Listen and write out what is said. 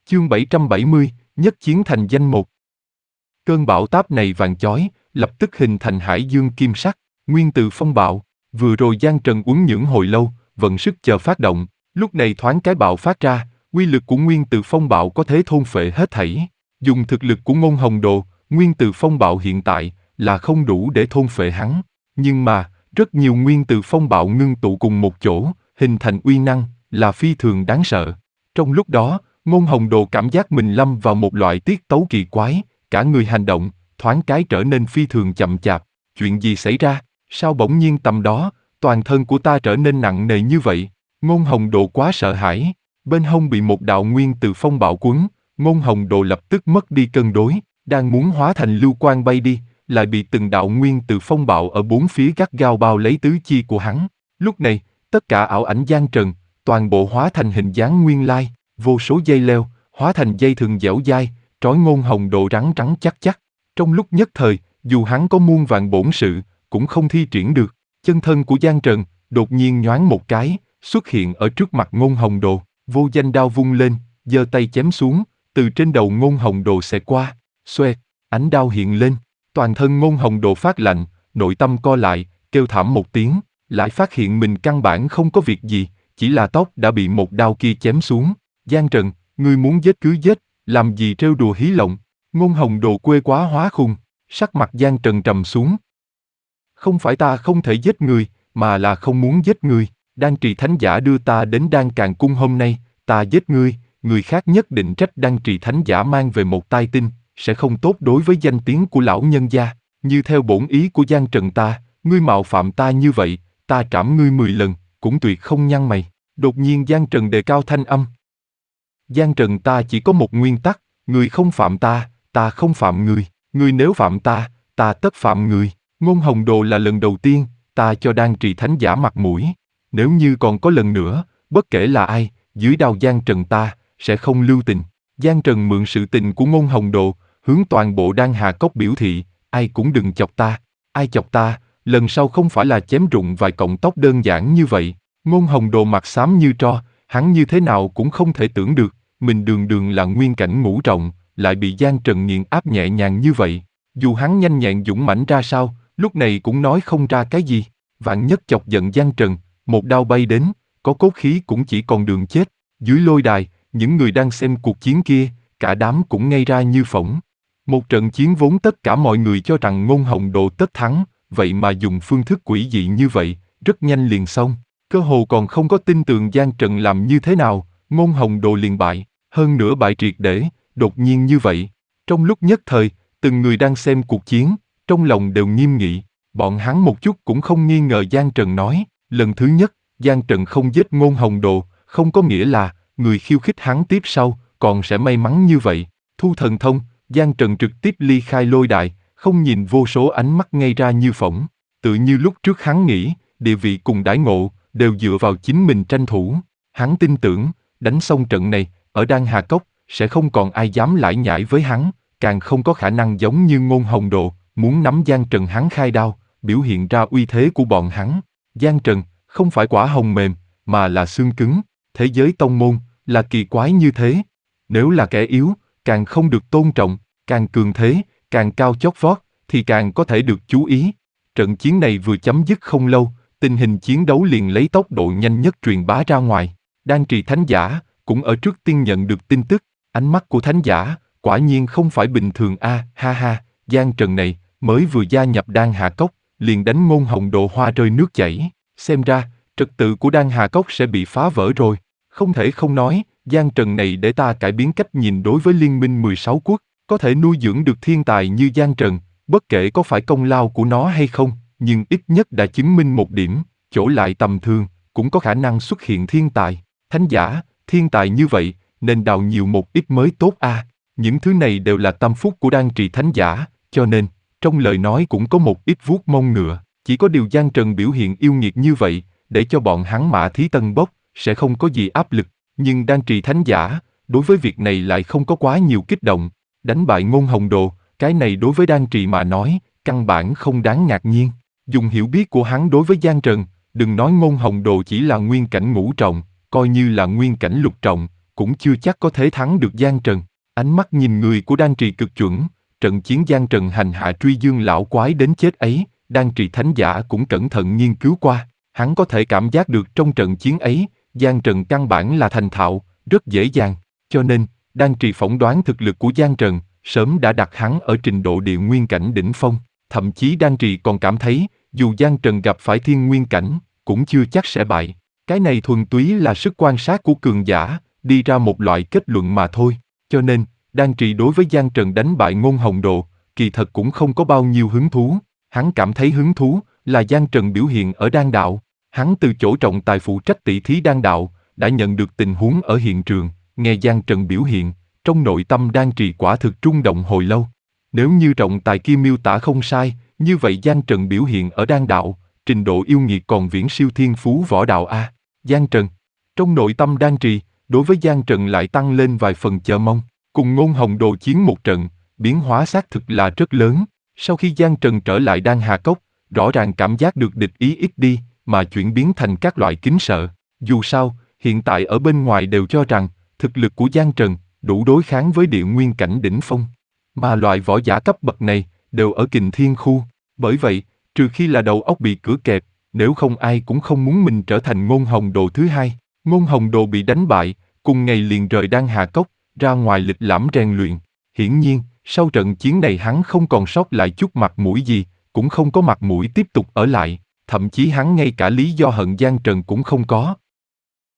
Chương 770, nhất chiến thành danh một. Cơn bão táp này vàng chói, lập tức hình thành hải dương kim sắc, nguyên từ phong bạo. Vừa rồi Giang Trần uốn nhửng hồi lâu, vận sức chờ phát động, lúc này thoáng cái bạo phát ra, uy lực của nguyên từ phong bạo có thể thôn phệ hết thảy. Dùng thực lực của Ngôn Hồng Đồ, nguyên từ phong bạo hiện tại là không đủ để thôn phệ hắn. Nhưng mà, rất nhiều nguyên từ phong bạo ngưng tụ cùng một chỗ, hình thành uy năng, là phi thường đáng sợ. Trong lúc đó, Ngôn Hồng Đồ cảm giác mình lâm vào một loại tiết tấu kỳ quái, cả người hành động, thoáng cái trở nên phi thường chậm chạp. Chuyện gì xảy ra? Sao bỗng nhiên tầm đó, toàn thân của ta trở nên nặng nề như vậy? Ngôn Hồng Đồ quá sợ hãi, bên hông bị một đạo nguyên từ phong bạo quấn, Ngôn Hồng Đồ lập tức mất đi cân đối, đang muốn hóa thành lưu quang bay đi, lại bị từng đạo nguyên từ phong bạo ở bốn phía gắt gao bao lấy tứ chi của hắn. Lúc này, tất cả ảo ảnh Giang Trần, toàn bộ hóa thành hình dáng nguyên lai, vô số dây leo, hóa thành dây thừng dẻo dai, trói Ngôn Hồng Đồ rắn rắn chắc chắc. Trong lúc nhất thời, dù hắn có muôn vàn bổn sự, cũng không thi triển được. Chân thân của Giang Trần, đột nhiên nhoáng một cái, xuất hiện ở trước mặt Ngôn Hồng Đồ, vô danh đao vung lên, giơ tay chém xuống, từ trên đầu Ngôn Hồng Đồ xẹt qua, xoẹt, ánh đao hiện lên, toàn thân Ngôn Hồng Đồ phát lạnh, nội tâm co lại, kêu thảm một tiếng, lại phát hiện mình căn bản không có việc gì, chỉ là tóc đã bị một đao kia chém xuống. Giang Trần, ngươi muốn giết cứ giết, làm gì trêu đùa hí lộng? Ngôn Hồng Đồ quê quá hóa khùng, sắc mặt Giang Trần trầm xuống. Không phải ta không thể giết người, mà là không muốn giết người. Đan Trì Thánh Giả đưa ta đến Đan Càn Cung hôm nay, ta giết ngươi, người khác nhất định trách Đan Trì Thánh Giả mang về một tai tinh, sẽ không tốt đối với danh tiếng của lão nhân gia. Như theo bổn ý của Giang Trần ta, ngươi mạo phạm ta như vậy, ta trảm ngươi 10 lần, cũng tuyệt không nhăn mày. Đột nhiên Giang Trần đề cao thanh âm. Giang Trần, ta chỉ có một nguyên tắc, người không phạm ta, ta không phạm người, người nếu phạm ta, ta tất phạm người. Ngôn Hồng Đồ là lần đầu tiên, ta cho Đan Trì Thánh Giả mặt mũi. Nếu như còn có lần nữa, bất kể là ai, dưới đao Giang Trần ta, sẽ không lưu tình. Giang Trần mượn sự tình của Ngôn Hồng Đồ, hướng toàn bộ Đan Hà Cốc biểu thị, ai cũng đừng chọc ta, ai chọc ta, lần sau không phải là chém rụng vài cọng tóc đơn giản như vậy. Ngôn Hồng Đồ mặt xám như tro, hắn như thế nào cũng không thể tưởng được, mình đường đường là nguyên cảnh ngũ trọng, lại bị Giang Trần nghiền áp nhẹ nhàng như vậy. Dù hắn nhanh nhẹn dũng mãnh ra sao, lúc này cũng nói không ra cái gì. Vạn nhất chọc giận Giang Trần, một đao bay đến, có cốt khí cũng chỉ còn đường chết. Dưới lôi đài, những người đang xem cuộc chiến kia, cả đám cũng ngây ra như phỗng. Một trận chiến vốn tất cả mọi người cho rằng Ngôn Hồng Đồ tất thắng, vậy mà dùng phương thức quỷ dị như vậy, rất nhanh liền xong. Cơ hồ còn không có tin tưởng Giang Trần làm như thế nào, Ngôn Hồng Đồ liền bại, hơn nữa bại triệt để, đột nhiên như vậy. Trong lúc nhất thời, từng người đang xem cuộc chiến, trong lòng đều nghiêm nghị, bọn hắn một chút cũng không nghi ngờ Giang Trần nói. Lần thứ nhất, Giang Trần không giết Ngôn Hồng Đồ, không có nghĩa là người khiêu khích hắn tiếp sau còn sẽ may mắn như vậy. Thu thần thông, Giang Trần trực tiếp ly khai lôi đài, không nhìn vô số ánh mắt ngây ra như phỗng. Tự như lúc trước hắn nghĩ, địa vị cùng đãi ngộ đều dựa vào chính mình tranh thủ. Hắn tin tưởng, đánh xong trận này, ở Đan Hà Cốc sẽ không còn ai dám lải nhải với hắn, càng không có khả năng giống như Ngôn Hồng Đồ, muốn nắm Giang Trần hắn khai đao, biểu hiện ra uy thế của bọn hắn. Giang Trần không phải quả hồng mềm, mà là xương cứng. Thế giới tông môn là kỳ quái như thế. Nếu là kẻ yếu, càng không được tôn trọng, càng cường thế, càng cao chót vót, thì càng có thể được chú ý. Trận chiến này vừa chấm dứt không lâu, tình hình chiến đấu liền lấy tốc độ nhanh nhất truyền bá ra ngoài. Đan Trì Thánh Giả cũng ở trước tiên nhận được tin tức. Ánh mắt của Thánh Giả quả nhiên không phải bình thường a, ha ha. Giang Trần này mới vừa gia nhập Đan Hà Cốc, liền đánh Ngôn Hồng Đồ hoa rơi nước chảy. Xem ra trật tự của Đan Hà Cốc sẽ bị phá vỡ rồi. Không thể không nói, Giang Trần này để ta cải biến cách nhìn đối với Liên minh 16 quốc. Có thể nuôi dưỡng được thiên tài như Giang Trần, bất kể có phải công lao của nó hay không, nhưng ít nhất đã chứng minh một điểm, chỗ lại tầm thường, cũng có khả năng xuất hiện thiên tài. Thánh Giả, thiên tài như vậy, nên đào nhiều một ít mới tốt a. Những thứ này đều là tâm phúc của Đan Trì Thánh Giả, cho nên, trong lời nói cũng có một ít vuốt mông ngựa. Chỉ có điều Giang Trần biểu hiện yêu nghiệt như vậy, để cho bọn hắn Mã Thí Tân bốc, sẽ không có gì áp lực. Nhưng Đan Trì Thánh Giả, đối với việc này lại không có quá nhiều kích động. Đánh bại Ngôn Hồng Đồ, cái này đối với Đan Trì mà nói, căn bản không đáng ngạc nhiên. Dùng hiểu biết của hắn đối với Giang Trần, đừng nói Ngôn Hồng Đồ chỉ là nguyên cảnh ngũ trọng, coi như là nguyên cảnh lục trọng, cũng chưa chắc có thể thắng được Giang Trần. Ánh mắt nhìn người của Đan Trì cực chuẩn, trận chiến Giang Trần hành hạ Truy Dương lão quái đến chết ấy, Đan Trì thánh giả cũng cẩn thận nghiên cứu qua, hắn có thể cảm giác được trong trận chiến ấy, Giang Trần căn bản là thành thạo, rất dễ dàng, cho nên, Đan Trì phỏng đoán thực lực của Giang Trần, sớm đã đặt hắn ở trình độ địa nguyên cảnh đỉnh phong, thậm chí Đan Trì còn cảm thấy, dù Giang Trần gặp phải thiên nguyên cảnh, cũng chưa chắc sẽ bại. Cái này thuần túy là sức quan sát của cường giả, đi ra một loại kết luận mà thôi, cho nên, Đan Trì đối với Giang Trần đánh bại Ngôn Hồng Đồ, kỳ thật cũng không có bao nhiêu hứng thú, hắn cảm thấy hứng thú là Giang Trần biểu hiện ở đan đạo, hắn từ chỗ trọng tài phụ trách tỷ thí đan đạo, đã nhận được tình huống ở hiện trường, nghe Giang Trần biểu hiện, trong nội tâm Đan Trì quả thực rung động hồi lâu. Nếu như trọng tài kia miêu tả không sai, như vậy Giang Trần biểu hiện ở đan đạo, trình độ yêu nghiệt còn viễn siêu thiên phú võ đạo a. Giang Trần, trong nội tâm Đan Trì, đối với Giang Trần lại tăng lên vài phần chờ mong, cùng Ngôn Hồng Đồ chiến một trận, biến hóa xác thực là rất lớn. Sau khi Giang Trần trở lại Đan Hà Cốc, rõ ràng cảm giác được địch ý ít đi, mà chuyển biến thành các loại kính sợ. Dù sao, hiện tại ở bên ngoài đều cho rằng, thực lực của Giang Trần đủ đối kháng với địa nguyên cảnh đỉnh phong. Mà loại võ giả cấp bậc này, đều ở Kình Thiên khu. Bởi vậy, trừ khi là đầu óc bị cửa kẹp, nếu không ai cũng không muốn mình trở thành Ngôn Hồng Đồ thứ hai. Ngôn Hồng Đồ bị đánh bại, cùng ngày liền rời Đan Hà Cốc, ra ngoài lịch lãm rèn luyện. Hiển nhiên, sau trận chiến này hắn không còn sót lại chút mặt mũi gì, cũng không có mặt mũi tiếp tục ở lại, thậm chí hắn ngay cả lý do hận Giang Trần cũng không có.